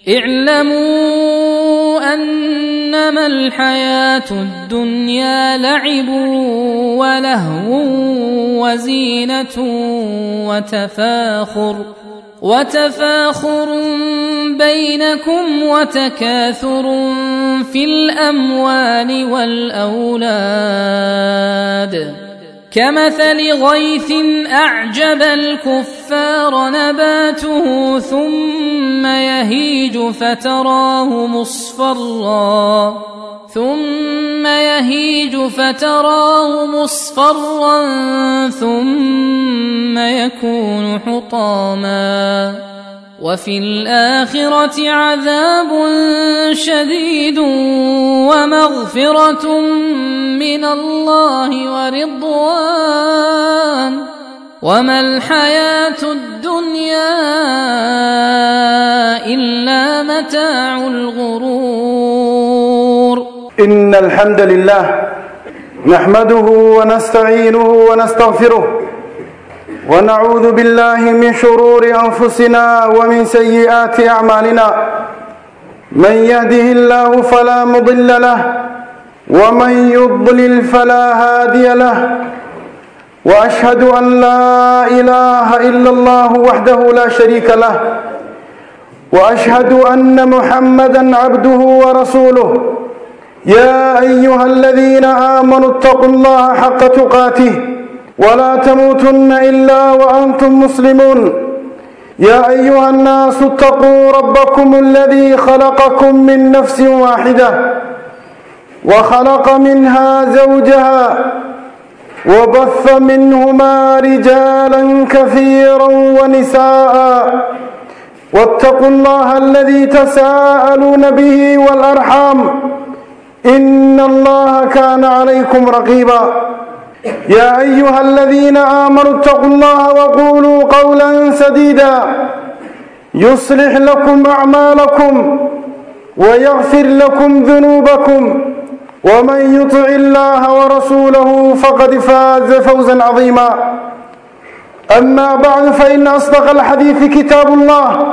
اعلموا أنما الحياة الدنيا لعب ولهو وزينة وتفاخر بينكم وتكاثر في الأموال والأولاد كمثل غيث أعجب الكفار نباته ثم يهيج فتراه مصفرا ثم يكون حطاما وفي الآخرة عذاب شديد ومغفرة من الله ورضوان وما الحياة الدنيا إلا متاع الغرور. إن الحمد لله نحمده ونستعينه ونستغفره ونعوذ بالله من شرور أنفسنا ومن سيئات أعمالنا من يهده الله فلا مضل له ومن يضلل فلا هادي له وأشهد أن لا إله إلا الله وحده لا شريك له وأشهد أن محمدا عبده ورسوله. يا أيها الذين آمنوا اتقوا الله حق تقاته ولا تموتن إلا وأنتم مسلمون. يا أيها الناس اتقوا ربكم الذي خلقكم من نفس واحدة وخلق منها زوجها وبث منهما رجالا كثيرا ونساء واتقوا الله الذي تساءلون به والأرحام إن الله كان عليكم رقيبا. يا أيها الذين آمنوا اتقوا الله وقولوا قولا سديدا يصلح لكم أعمالكم ويغفر لكم ذنوبكم ومن يطع الله ورسوله فقد فاز فوزا عظيما. أما بعد فإن أصدق الحديث كتاب الله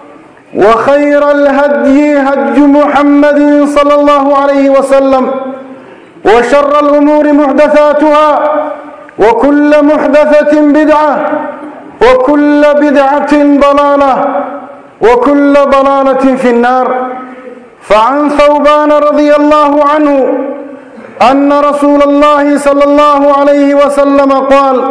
وخير الهدي هدي محمد صلى الله عليه وسلم وشر الأمور محدثاتها وكل محدثة بدعة وكل بدعة ضلالة وكل ضلالة في النار. فعن ثوبان رضي الله عنه أن رسول الله صلى الله عليه وسلم قال: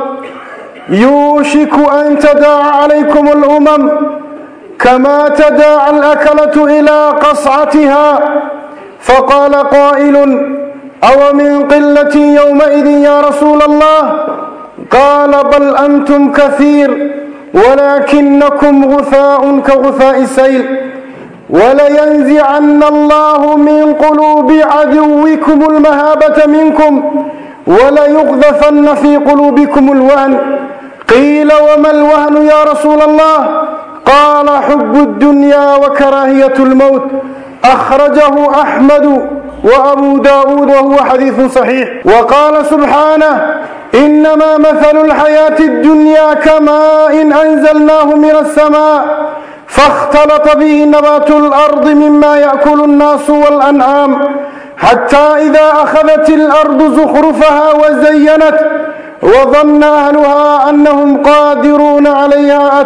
يوشك أن تداعى عليكم الأمم كما تداعى الأكلة إلى قصعتها. فقال قائل: أو من قلة يومئذ يا رسول الله؟ قال: بل أنتم كثير ولكنكم غثاء كغثاء السيل. ولينزعن الله من قلوب عدوكم المهابة منكم وليقذفن في قلوبكم الوهن. قيل: وما الوهن يا رسول الله؟ قال: حب الدنيا وكراهية الموت. أخرجه أحمد وأبو داود وهو حديث صحيح. وقال سبحانه: إنما مثل الحياة الدنيا كماء أنزلناه من السماء فاختلط به نبات الأرض مما يأكل الناس والأنعام حتى إذا أخذت الأرض زخرفها وزينت وظن أهلها أنهم قادرون عليها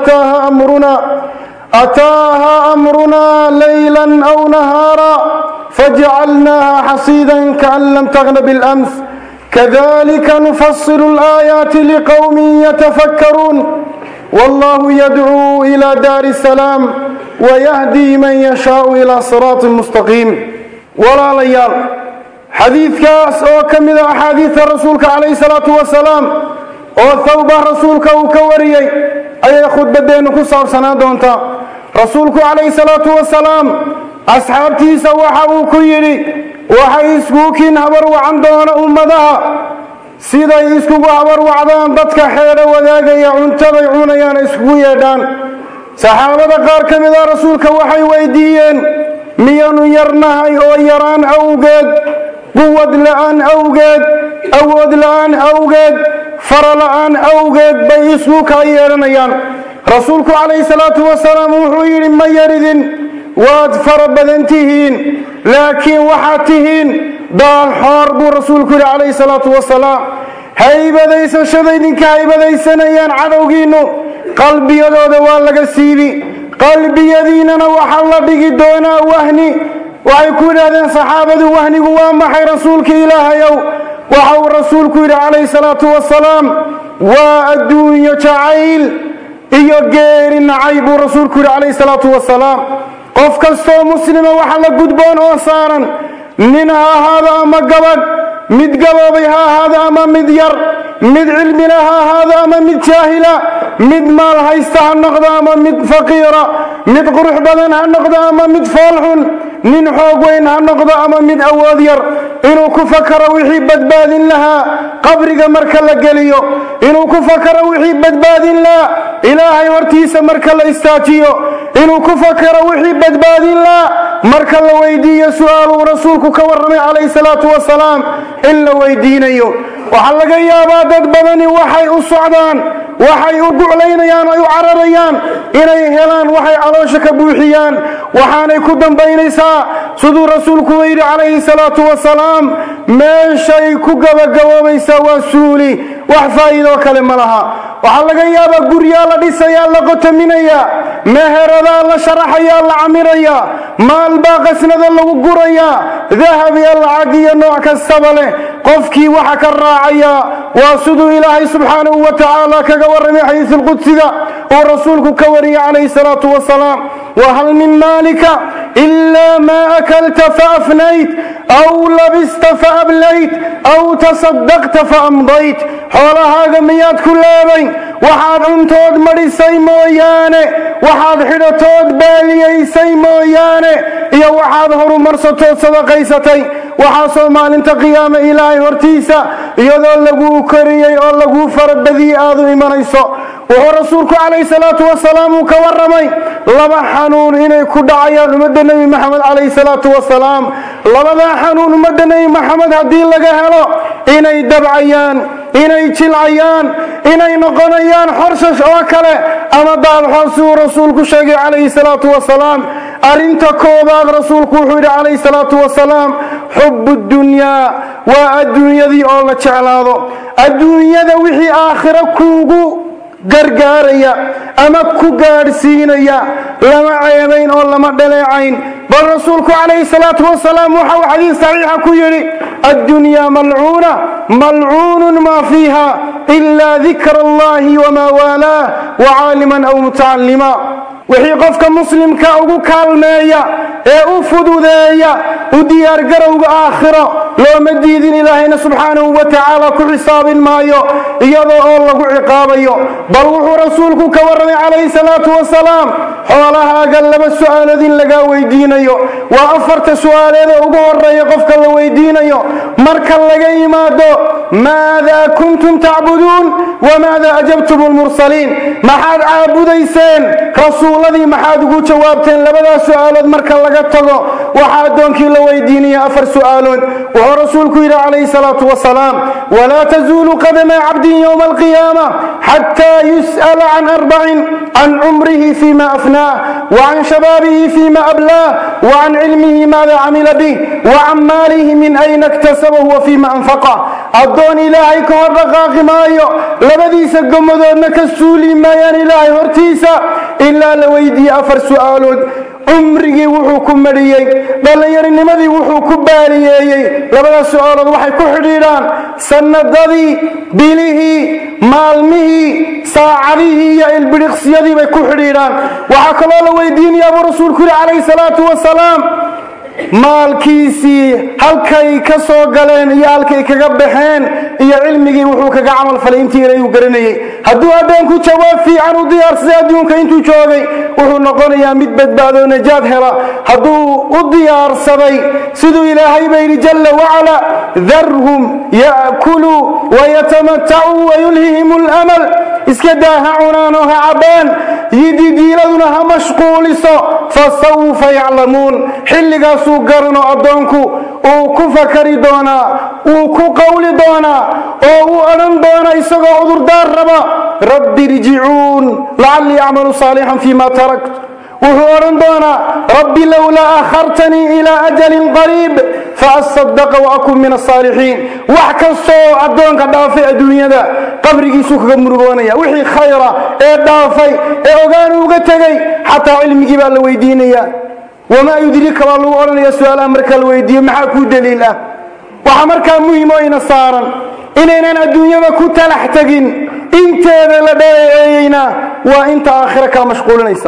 أتاها أمرنا ليلا أو نهارا فجعلناها حصيدا كأن لم تغن بالأمس كذلك نفصل الآيات لقوم يتفكرون. والله يدعو إلى دار السلام ويهدي من يشاء إلى صراط مستقيم. ولا ليال حديثكاس أو كمذا أحاديث رسولك عليه الصلاة والسلام أو ثوب رسولك وكوريي أي خد بدينك صار سنادونتا رسولك عليه الصلاة والسلام أصحابتي سوحوا كيري وحيسكوكين هبر وعندون أمدها سيدا يسكوكو هبر وعدان بدك حير وذاقيا عنتبي عونيان اسكو يدان صحابة قار كمذا رسولك وحي ويديين ميانو يرنهي أو يران أوقاد قوة لآن أوقاد أود لآن أوقاد فر لآن أوقاد بيسوك أيرنيان رسولك عليه الصلاة والسلام وحير ما يردن waad fara badan tihiin laakiin waxaad tihiin daal xoor buu rasuulku yidhi calayhi salaatu wasalaam haybadaysashada idinka haybadaysanayaan cadowgiinnu qalbiyadooda waa laga siibi qalbiyadiinana waxaa la dhigi doonaa wahni waxay ku yidhaahdeen saxaabadu wahnigu waa maxay rasuulka ilaahayow waxa uu rasuulku yidhi calayhi salaatu wasalaam waa adduunyo jacayl iyo geeri nacay buu rasuulku yidhi calayhi salaatu wasalaam qof kastoo muslima waxa la gudboon oo saaran nin ha ahaado ama gabadh mid gaboobay ha ahaado ama mid yar mid cilmila ha ahaado ama mid jaahila mid maal haysta ha noqdo ama mid faqiira mid qurux badan ha noqdo ama mid foolxun nin xoog weyn ha noqdo ama mid awood yar inuu ku fakaro wixii badbaadin lahaa qabriga marka la geliyo inuu ku fakaro wixii badbaadin lahaa ilaahay hortiisa marka la istaajiyo inuu ku fakaro wixii badbaadin lahaa marka la weydiiyo su'aaluu rasuulku ka warramay calayhi salaatu wasalaam in la weydiinayo waxaa laga yaabaa dad badani waxay u socdaan waxay u guclaynayaan ay u cararayaan inay helaan waxay caloosha ka buuxiyaan waxaanay ku dambaynaysaa siduu rasuulku yidhi calayhi salaatu wasalaam meeshay ku gabagaboobaysaa waa suuli wax faa'iidoo kale ma laha waxaa laga yaabaa guryaa la dhisayaa la qotaminayaa meheradaa la sharaxayaa la camirayaa maal baa qasnada lagu gurayaa dahab iyo lacag iyo nooc kastaba leh qofkii waxa ka raacayaa waa siduu ilaahay subxaanahu wa tacaala kaga warramay xadiisul qudsiga uu rasuulku ka wariyay calayhi salaatu wasalaam wahal min maalika ilaa maa akalta faafnayt aw labista faablayt aw tasaddaqta faamdayt xoolahaaga miyaad ku leebayn waxaad cuntood madhisay mooyaane waxaad xidhatood baaliyaysay mooyaane iyo waxaad horumarsatood sadaqaysatay waxaasoo maalinta qiyaame ilaahay hortiisa iyadoo laguu koriyey oo laguu farabadiyey aad u imanayso wuxuu rasuulku calayhi salaatu wasalaam uu ka warramay laba xanuun inay ku dhacayaan ummadda nebi maxamed calayhi salaatu wasalaam labadaa xanuun ummadda nebi maxamed haddii laga helo inay dabcayaan inay jilcayaan inay noqonayaan xorshash oo kale ama daadxoor siduu rasuulku sheegay calayhi salaatu wasalaam arrinta koobaad rasuulku wuxuu yidhi calayhi salaatu wasalaam xubbu dunyaa waa adduunyadii oo la jeclaado adduunyada wixii aakhiro kuugu gargaaraya ama ku gaadhsiinaya lama ceebayn oo lama dhaleecayn bal rasuulku calayhi salaatu wasalaam waxa uu xadiis saxiixa ku yidhi addunyaa malcuuna malcuunun maa fiiha ilaa dikra allahi wamaa waalaah wacaaliman aw mutacallima wixii qofka muslimka ugu kaalmeeya ee u fududeeya u diyaargarowga aakhiro looma diidin ilaahayna subxaanahu wa tacaala ku xisaabin maayo iyadoo oo lagu ciqaabayo bal wuxuu rasuulku ka warramay calayhi salaatu wasalaam xoolahaaga laba su'aalood in lagaa weydiinayo waa afarta su'aaleeda ugu horreeya qofka la weydiinayo marka laga yimaado maadaa kuntum tacbuduun wamaadaa ajabtum lmursaliin maxaad caabudayseen rasuuladii maxaad ugu jawaabteen labadaas su'aalood marka laga tago waxaa addoonkii la weydiinaya afar su'aalood wuxuu rasuulku yidhi calayhi salaatu wasalaam walaa tazuulu qadama cabdin yowma alqiyaama xataa yus'ala can arbacin can cumrihi fiima afnaah wacan shabaabihi fiima ablaah wacan cilmihi maada camila bih wacan maalihi min ayna iktasabahu wa fiima anfaqah addoon ilaahay ka hor dhaqaaqi maayo labadiisa gomadoodna ka suuli maayaan ilaahay hortiisa ilaa la weydiiye afar su'aalood cumrigii wuxuu ku mariyey dhallinyarinimadii wuxuu ku baaliyeeyey labadaas su'aalood waxay ku xidhiidhaan sanadadii bilihii maalmihii saacadihii iyo ilbidhiqsiyadii bay ku xidhiidhaan waxaa kaloo la weydiinayaa buu rasuulku yidhi calayhi salaatu wasalaam maalkiisii halkay ka soo galeen iyo halkay kaga baxeen iyo cilmigii wuxuu kaga camal falay intii ilaahay uu garanayay hadduu addoonku jawaab fiican u diyaarsaday adduunka intuu joogay wuxuu noqonayaa mid badbaadoo najaad hela hadduu u diyaarsaday siduu ilaahay ba yidhi jalla wacala darhum ya'kuluu wayatamatacuu wayulhihim alamal iska daa ha cunaan oo ha cabbaan yididiiladuna ha mashquuliso fasawfa yaclamuun xilligaasuu garanoo addoonku uu ku fakari doonaa uu ku qawli doonaa oo uu odhan doona isagoo cudurdaar raba rabbi irjicuun lacallii acmalu saalixan fii ma tarakt وحورن دونا ربي لولا أخرتني إلى أجل قريب فأصدق وأكون من الصالحين وحكستو أدون كدافع الدنيا دا قبرك سوك مرغونيا وحي خيرا دافع أغانو قتغي حتى علمي جبال ويدينيا وما يدريك والله أولا يا سؤال أمرك الويدين محاكو دليلا وحمرك مهمين صارا إننا الدنيا وكنت لحتقين انت لدينا وانت آخرك مشغول ليس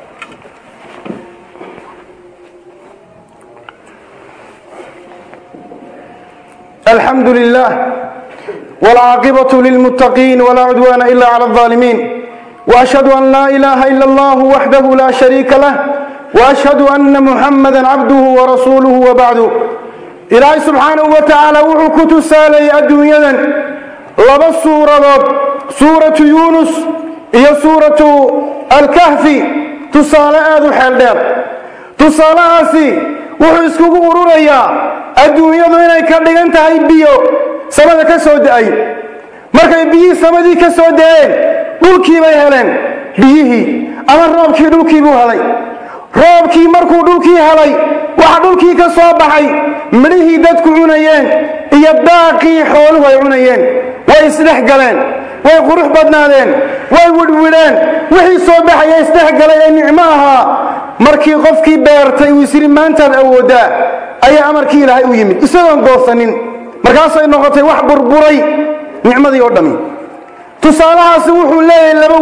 الحمد لله والعاقبة للمتقين ولا عدوان إلا على الظالمين وأشهد أن لا إله إلا الله وحده لا شريك له وأشهد أن محمدا عبده ورسوله وبعده إلهي سبحانه وتعالى وحكت سالي الدنيا لبا سورة يونس هي سورة الكهف تصالى آذو حالدار تصالى آسي وحسكوك وروريا الدنيا ضينا كردقان تهي بيو سمد كسود أي مركا بيه سمدي كسود أي دولكي بيهلين بيه أما الرابكي دولكي بوهلي roobkii markuu dhulkii helay waxa dhulkii ka soo baxay midhihii dadku cunayeen iyo daaqii xooluhu ay cunayeen way isdhex galeen way qurux badnaadeen way widwideen wixii soo baxay isdhex galay ee nicmo ahaa markii qofkii beertay uu isiri maantaad awoodaa ayaa amarkii ilaahay u yimid isagoon goosanin markaasay noqotay wax burburay nicmadii oo dhami tusaalahaasi wuxuu leeyahay laba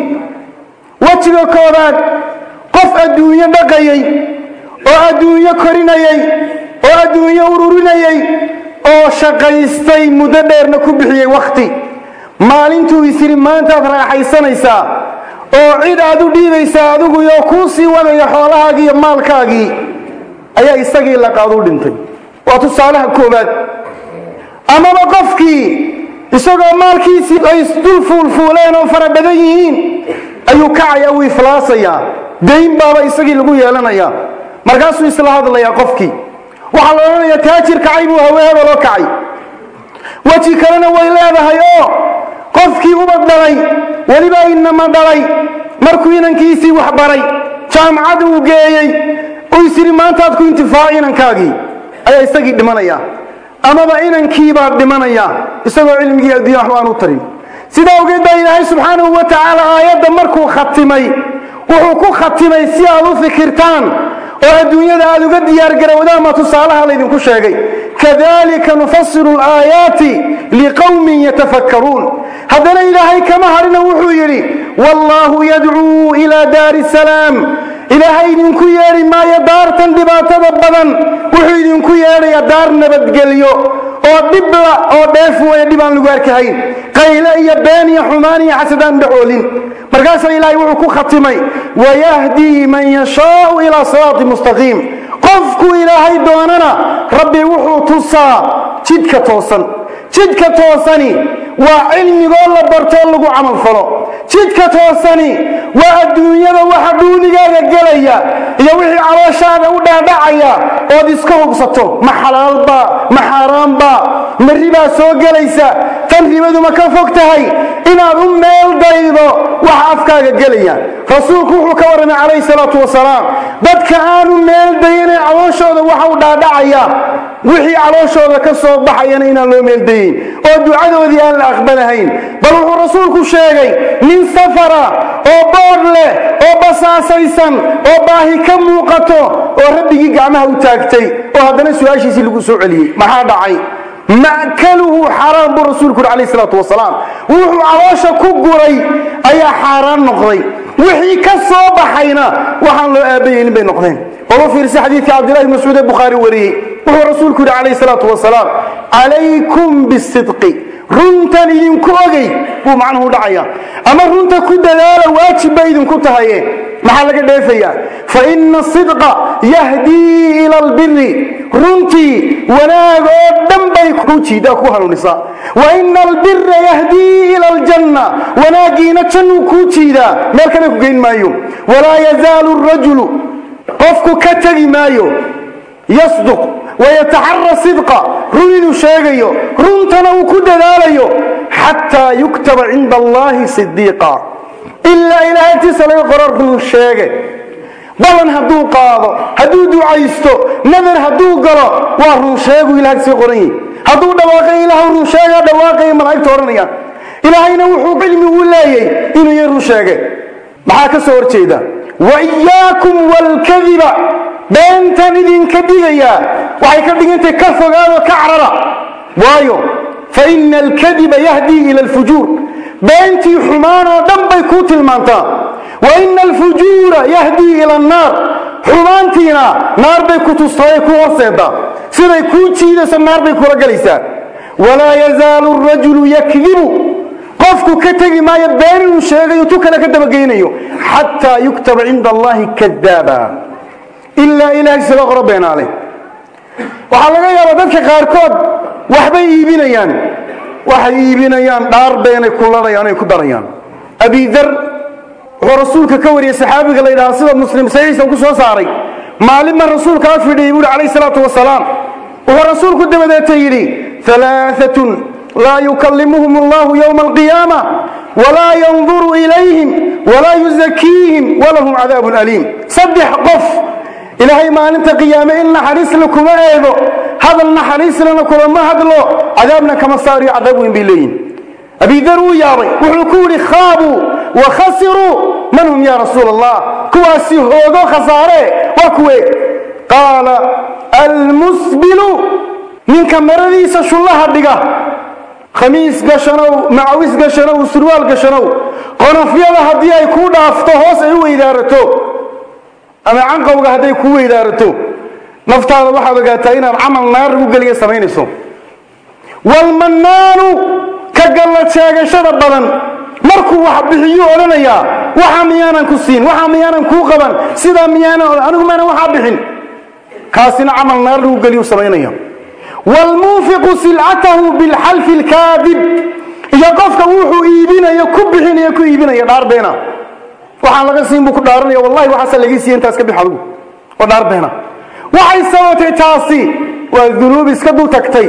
wejiga koobaad qof adduunyo dhaqayay oo adduunyo korinayay oo adduunyo ururinayay oo shaqaystay muddo dheerna ku bixiyay waqti maalintuu isiri maantaad raaxaysanaysaa oo cid aad u dhiibaysaa adigu iyo kuu sii wadaya xoolahaagii iyo maalkaagii ayaa isagii laqaad u dhintay waa tusaalaha koobaad amaba qofkii isagoo maalkiisii ay isdul fuulfuuleen oo fara badan yihiin ayuu kacaya uu iflaasayaa dayn baaba isagii lagu yeelanaya markaasuu isla hadlayaa qofkii waxa la oranayaa taajir kacay buu haweenada loo kacay waji kalena way leedahay oo qofkii uba dhalay waliba inama dhalay markuu inankiisii wax baray jaamacad uu geeyay oo isiri maantaad ku intifaac inankaagii ayaa isagii dhimanaya amaba inankii baa dhimanaya isagoo cilmigii adduunya wax aan u tarin sidaa ogeed baa ilaahay subxaanahu wa tacaala aayadda markuu khatimay wuxuu ku khatimay si aad u fikirtaan oo adduunyada aad uga diyaargarowdaan ma tusaalaha laydinku sheegay kadalika nufasilu alaayaati liqawmin yatafakkaruun haddana ilaahay kama harina wuxuu yidhi wallaahu yadcuu ilaa daari salaam ilaahay idinku yeedhi maayo daartan dhibaatada badan wuxuu idinku yeedhayaa daar nabadgelyo oo dhibla oo dheef weeye dhibaan lagu arkahayn qayle iyo been iyo xumaan iyo xasadaan dhacoolin markaasaa ilaahay wuxuu ku khatimay wayahdii man yashaau ilaa siraati mustaqiim qofku ilaahay doonana rabbi wuxuu tusaa jidka toosan jidka toosani waa cilmigoo la bartoo lagu camal falo jidka toosani waa adduunyada waxa dhuunigaaga gelaya iyo wixii calooshaada u dhaadhacaya ood iska hubsato ma xalaalba ma xaaraamba ma ribaa soo gelaysa tan ribadu ma ka fog tahay inaad u meel daydo waxa afkaaga gelaya rasuulku wuxuu ka warramay calayhi salaatu wasalaam dadka aanu meel dayinay calooshooda waxa u dhaadhacaya wixii calooshooda ka soo baxayana inaan loo meel dayin oo ducadoodii aan la aqbalahayn bal wuxuu rasuulku sheegay nin safara oo boodh leh oo basaasaysan oo baahi ka muuqato oo rabbigii gacmaha u taagtay oo haddana su-aashiisii lagu soo celiyey maxaa dhacay ma'kaluhu xaaraan buu rasuulku yidhi calayhi salaatu wasalaam wuxuu caloosha ku guray ayaa xaaraan noqday wixii ka soo baxayna waxaan loo aabayeynin bay noqdeen oo fiirsi xadiidka cabdillahi ibn mascuud ee bukhaari wariyey wuxuu rasuulku yidhi calayhi salaatu wasalaam calaykum bisidqi runtan idinku ogey buu macnuhu dhacaya ama runta ku dadaala waajib bay idinku tahaye maxaa laga dheefayaa fa ina asidqa yahdii ila albiri runtii wanaag oo dhan bay ku jiidaa ku hanuunisaa wa ina albira yahdii ila aljanna wanaagiina jannuu kuu jiidaa meel kale ku geyn maayo walaa yazaalu rajulu qofku ka tegi maayo yasduq wayataxara sidqa run inuu sheegayo runtana uu ku dadaalayo xataa yuktaba cinda allahi sidiiqa ilaa ilahay agtiisa laga qoro run sheege balan hadduu qaado hadduu ducaysto nadar hadduu galo waa run sheegu ilaahay sii qoran hadduu dhawaaqay ilaahay run sheega dhawaaqay malaa'igtu oranayaan ilaahayna wuxuu cilmi u leeyahay inuu yahay run sheege maxaa ka soo horjeeda wa iyaakum wal kadhiba beentan idinka digaya waxay ka dhigantay ka fogaado ka carara waayo fa inna al kadhiba yahdi ila al fujur beentii xumaan oo dhan bay ku tilmaantaa wa inna al fujura yahdi ila an nar xumaantiina naar bay ku tusay ku horseeda siday ku jiidayso naar bay kula galaysaa wala yazaalu ar-rajulu yakdhibu qofku ka tagi maayo been uu sheegayo tu kale ka dabageynayo hatta yuktaba inda allahi kadaba illa ilaahi sabaq rabbina alayh waxa laga yaabaa dadka qaarkood waxbay iibinayaan waxay iibinayaan dhaar beenay kulanayaan ay ku darayaan abi dhar wuxuu rasuulka ka wariyay saxaabiga la yiraahdo sida muslim saxiixa ku soo saaray maalin ma rasuulka afidhay buu alayhi salaatu wasalaam wuxuu rasuulku dabadeetay yiri thalathatun لا يكلمهم الله يوم القيامة ولا ينظر إليهم ولا يزكيهم ولهم عذاب أليم صدح قف إلهي ما أنت قيامة إلا حريص لكم أيضا هذا النحريص لنكم ما هذا له عذابنا كما صار عذابهم بالليل أبي ذروا يا ري وحكوري خابوا وخسروا من هم يا رسول الله كواسي هودو خساره وكوي قال المسبل من كمرذيس شو الله هدقه خميس قشنو معويس قشنو سروال قشنو قنفيضة هدي أي كودا أفتهوس أيوه إدارته أما عنقوة هدي كوه إدارته نفتح واحد قاتين العمل نار وقال يسمين اسم والمنان كقلت شاقة شرب بدن مركو واحد بحيو لنا يا وحاميانا كسين وحاميانا كوقبا سيدا ميانا أنهم أنا واحد بحين كاسين عمل نار وقال يسمين اسم والمنفق سلعته بالحلف الكاذب يقفك وحو إيبنا يكبحين يكو إيبنا يدار بينا وحان لغا سين بكو دارنا والله وحسن لغي سين تاسك بحلو ودار بينا وحي سوتي تاسي والذنوب اسكدو تكتي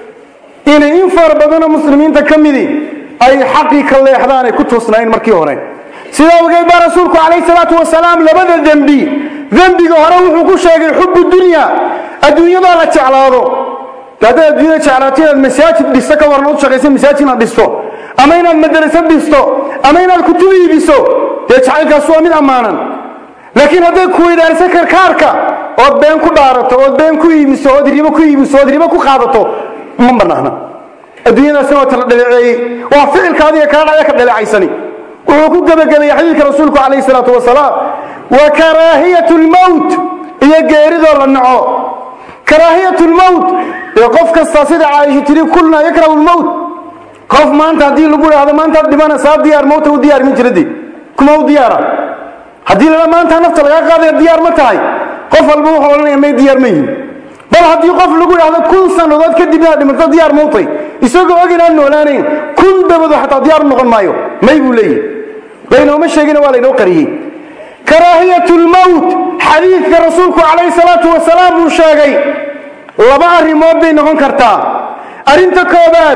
إن إنفر بدنا مسلمين تكمدي أي حقيقة اللي يحضاني كنتو سنين مركي هورين سيدا وقيد رسولك عليه الصلاة والسلام لبدا ذنبي هروح وكشاقي حب الدنيا الدنيا لا تعلاضو هذا الدنيا تعلاتين المساجد دستك ورنوط شغيسين مساجدنا دستو أمين المدرسة دستو أمين الكتب دستو يتعلق أسوأ من أمانا لكن هذا كوي دارسة كركاركا أدبين كو دارتو أدبين كو يمسو أدريبا كو خاضتو من برناهنا الدنيا سنوة تلعي وفعل كاذية كان عليك دلعي سني وحكو قبل يحديثك رسولك عليه الصلاة والسلام وكراهية الموت هي قيرد ولا النعو كراهية الموت يقف كالصاصير عايش تريد كلنا يكره الموت قف ما أنت هدي لقول هذا ما أنت دمانا صار ديار موت وديار من جردي كما هو دياره هدي لنا ما أنت نفط لقى هذا الديار متاعي قف الموت ولا يمي ديار مين بل هدي قف لقول هذا كل سنة وذات كدبنا لمن ديار موتي يسوقوا أجن أنه لانين كل دبضوا حتى ديار نقل مايو ما يقول لي بينهم الشيء ولا ينقريه كراهية الموت حديث رسولك عليه الصلاة والسلام وشاقي لبا أرمود بينهم كرتا أرنت كوبات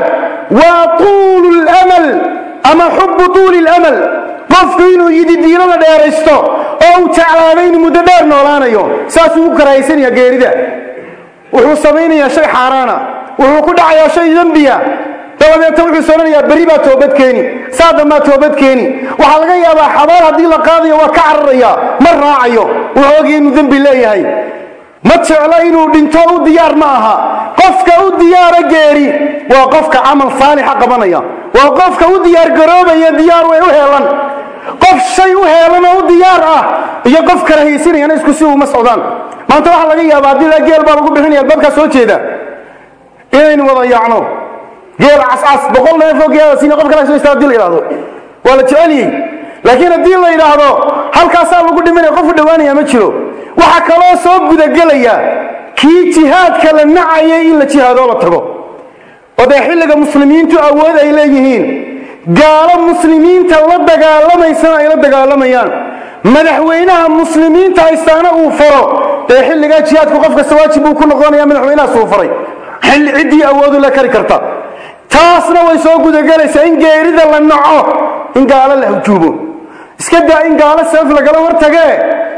وطول الأمل أما حب طول الأمل قفقين يدي دينا دارستو أو تعلانين مددار نولانا يوم ساسو كرايسين يا قيرده وحو سمين يا شيء حارانا وحو كدع يا شيء ذنبيا دابا توحي سنن يا بريبا توبد كيني ساده ما توبد كيني waxa laga yaabaa xabaar hadii la qaadayo waa ka cararaya ma raacayo wuxuu in dambi leeyahay ma jecla inuu dhinto u diyaar ma aha qofka u diyaar geeri waa qofka amal saalix qabanaya waa qofka u diyaar garoobaya diyaar way u heelan qof shay u heelan oo diyaar ah iyo qof kale haysinayna isku si uu mas'uudaan maanta waxa laga yaabaa hadii la geel baa lagu bixinaya dadka soo jeeda inaynu wada yaacno جيل عصعص بقول له فوق يا سينا قف كلا شو يستعدل إلى هذا ولا تعلي لكن الدين لا إلى هذا هل كسر لو قد من يقف دواني يا متشلو وحكلا صوب قد جليا كي جهاد كلا نعيه إلا جهاد الله تبو وده حلق مسلمين تأود إليهين قال مسلمين تلد قال ما يسنا يلد قال ما يان مدحوينها مسلمين تايستانا وفرو ده حلق جهاد كوقف كسواتي بو كل غانيا مدحوينها سوفري حل عدي أود ولا كركرتا taasna way soo gudagelaysaa in geerida la naco in gaala la hujuubo iska daa in gaala sabab laga hortagee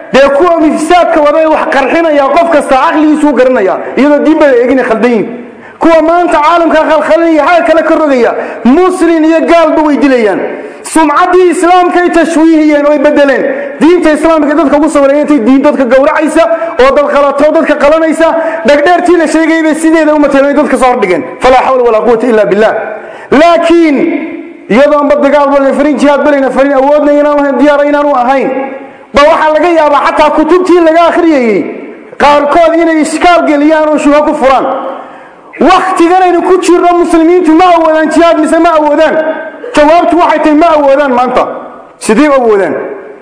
dee kuwa mifsaadka waday wax qarxinaya qof kasta aqligiisu garanaya iyadoo diin baa eegina khaldayn kuwa maanta caalamka khalkhalinaya xal kala ka rogaya muslim iyo gaalba way dilayaan sumcadii islaamka ay tashwiihiyeen oo ay bedeleen diinta islaamka dadka ugu sawareeyay diin dadka gowracaysa oo dad khalato dadka qalanaysa dhagdheertii la sheegay sideeda u mateelay dadka soo dhigeen falaa hawla wala quwwata illa billah laakiin iyadoo aan dagaal wala farin jihaad balina farin awoodna inaan diyaar inaanu ahayn ba waxa laga yaabaa xataa kutubtii laga akhriyay qaarkood inay iskaal geliyaan oo shuha ku furaan waqtigan aynu ku jirno muslimiintu ma awoodaan jihaad mise ma awoodaan jawaabtu waxay tahay ma awoodaan maanta sidii awoodaan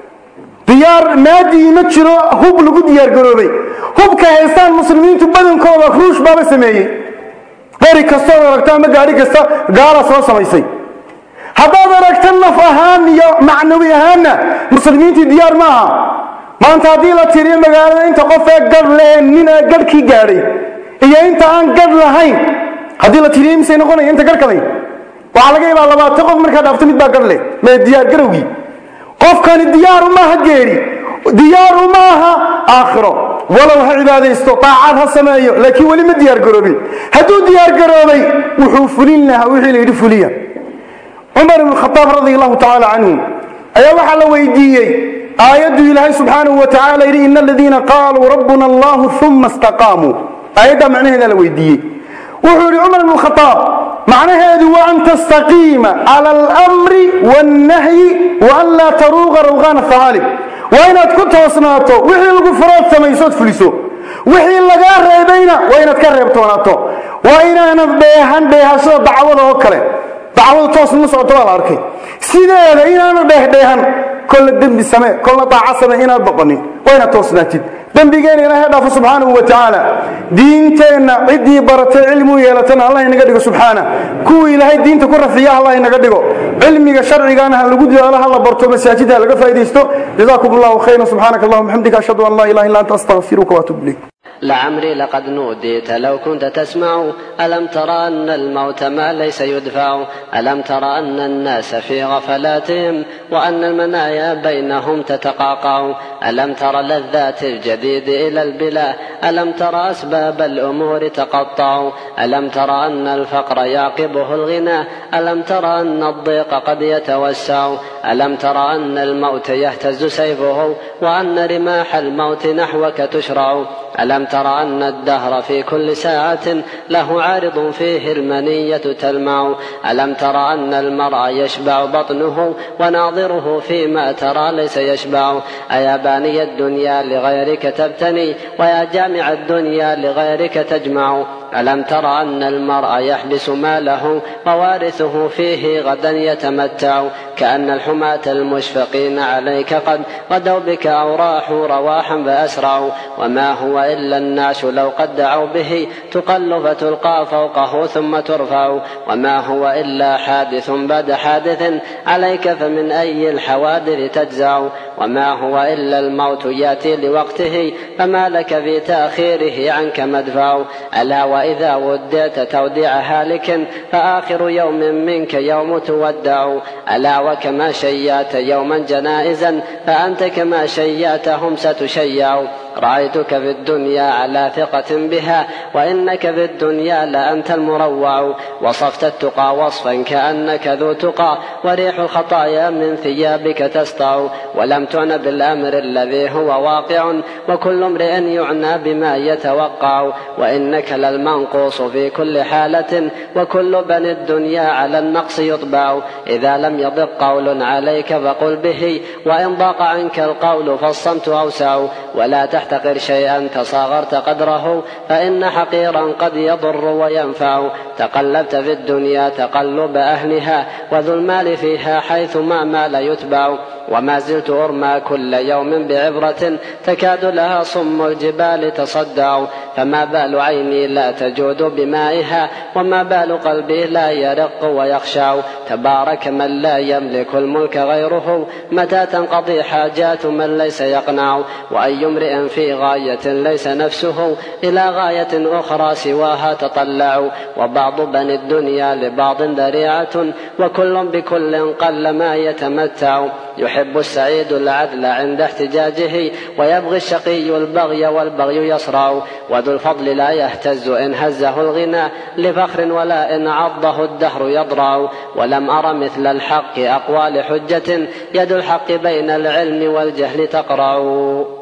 diyaar maadi ma jiro hub lagu diyaar garoobay hubka haystaan muslimiintu badankooda ruush baaba sameeyay bari kasta oo aragta ama gaari kasta gaala soo samaysay haddaad aragta naf ahaan iyo macnawi ahaanna muslimiintu diyaar ma aha maanta haddii la tiriyo magaalada inta qof ee gadh leh nin gadhkii gaadhay iyo inta aan gadh lahayn haddii la tiriyo misay noqonaya inta gadhkaday waxaa laga yaabaa 20 qof markaa dhaafto mid baa gadh leh mee diyaar garowgii qofkani diyaar uma aha geeri diyaar uma aha aakhiro walow ha cibaadaysto taacad ha sameeyo laakiin weli ma diyaar garoobin hadduu diyaar garoobay wuxuu fulin lahaa wixii la yidhi fuliya عمر بن الخطاب رضي الله تعالى عنه أي وحل ويديي آيات الله سبحانه وتعالى إن الذين قالوا ربنا الله ثم استقاموا آيات معنى هذا الويديي وحول عمر بن الخطاب معنى هذا وأن تستقيم على الأمر والنهي وأن لا تروغ روغان الثعالب وإن كنت وصناته وحي الغفرات سميسوت فلسو وحي اللقاء ريبين وإن تكرب توناته وإن أنا بيهان سوى دعوة وكله دعوة توصل نصعد ولا أركي سيدنا إن أنا بيهان كل الدم بالسماء كل طاعة سماء إن البقني وين توصلتي دم بيجاني أنا هذا سبحانه وتعالى دينتنا عدي برت علمه يلتنا الله ينقدق سبحانه كوي لهي دين تكون فيها الله ينقدقه علمي شرعي كان هالوجود الله الله برتو مساجدها لقى فايديستو جزاكم الله خيرا سبحانك اللهم وبحمدك أشهد أن لا إله إلا أنت أستغفرك وأتوب إليك لعمري لقد نوديت لو كنت تسمع ألم ترى أن الموت ما ليس يدفع ألم ترى أن الناس في غفلاتهم وأن المنايا بينهم تتقاقع ألم ترى لذات الجديد إلى البلا ألم ترى أسباب الأمور تقطع ألم ترى أن الفقر يعقبه الغنى ألم ترى أن الضيق قد يتوسع ألم ترى أن الموت يهتز سيفه وأن رماح الموت نحوك تشرع ألم ترى أن الدهر في كل ساعة له عارض فيه المنية تلمع ألم ترى أن المرء يشبع بطنه وناظره فيما ترى ليس يشبع أيا باني الدنيا لغيرك تبتني ويا جامع الدنيا لغيرك تجمع ألم ترى أن المرء يحبس ماله ووارثه فيه غدا يتمتع كأن الحماة المشفقين عليك قد غدوا بك أو راحوا رواحا فأسرعوا وما هو إلا الناس لو قد دعوا به تقل فتلقى فوقه ثم ترفع وما هو إلا حادث بعد حادث عليك فمن أي الحوادث تجزع وما هو إلا الموت يأتي لوقته فما لك في تأخيره عنك مدفع ألا وإذا ودعت توديع هالك فآخر يوم منك يوم تودع ألا وكما شيعت يوما جنائزا فأنت كما شيعتهم ستشيع رأيتك في الدنيا على ثقة بها وإنك في الدنيا لأنت المروع وصفت التقى وصفا كأنك ذو تقى وريح الخطايا من ثيابك تسطع ولم تعنى بالأمر الذي هو واقع وكل امرئ يعنى بما يتوقع وإنك للمنقوص في كل حالة وكل بني الدنيا على النقص يطبع إذا لم يضق قول عليك فقل به وإن ضاق عنك القول فالصمت أوسع ولا تحتقر شيئا تصاغرت قدره فإن حقيرا قد يضر وينفع تقلبت في الدنيا تقلب أهلها وذو المال فيها حيث ما مال يتبع وما زلت أرمى كل يوم بعبرة تكاد لها صم الجبال تصدع فما بال عيني لا تجود بمائها وما بال قلبي لا يرق ويخشع تبارك من لا يملك الملك غيره متى تنقضي حاجات من ليس يقنع وأي امرئ في غاية ليس نفسه إلى غاية أخرى سواها تطلع وبعض بني الدنيا لبعض ذريعة وكل بكل قل ما يتمتع يحب السعيد العدل عند احتجاجه ويبغي الشقي البغي والبغي يصرع وذو الفضل لا يهتز إن هزه الغنى لفخر ولا إن عضه الدهر يضرع ولم أر مثل الحق أقوى لحجة يد الحق بين العلم والجهل تقرع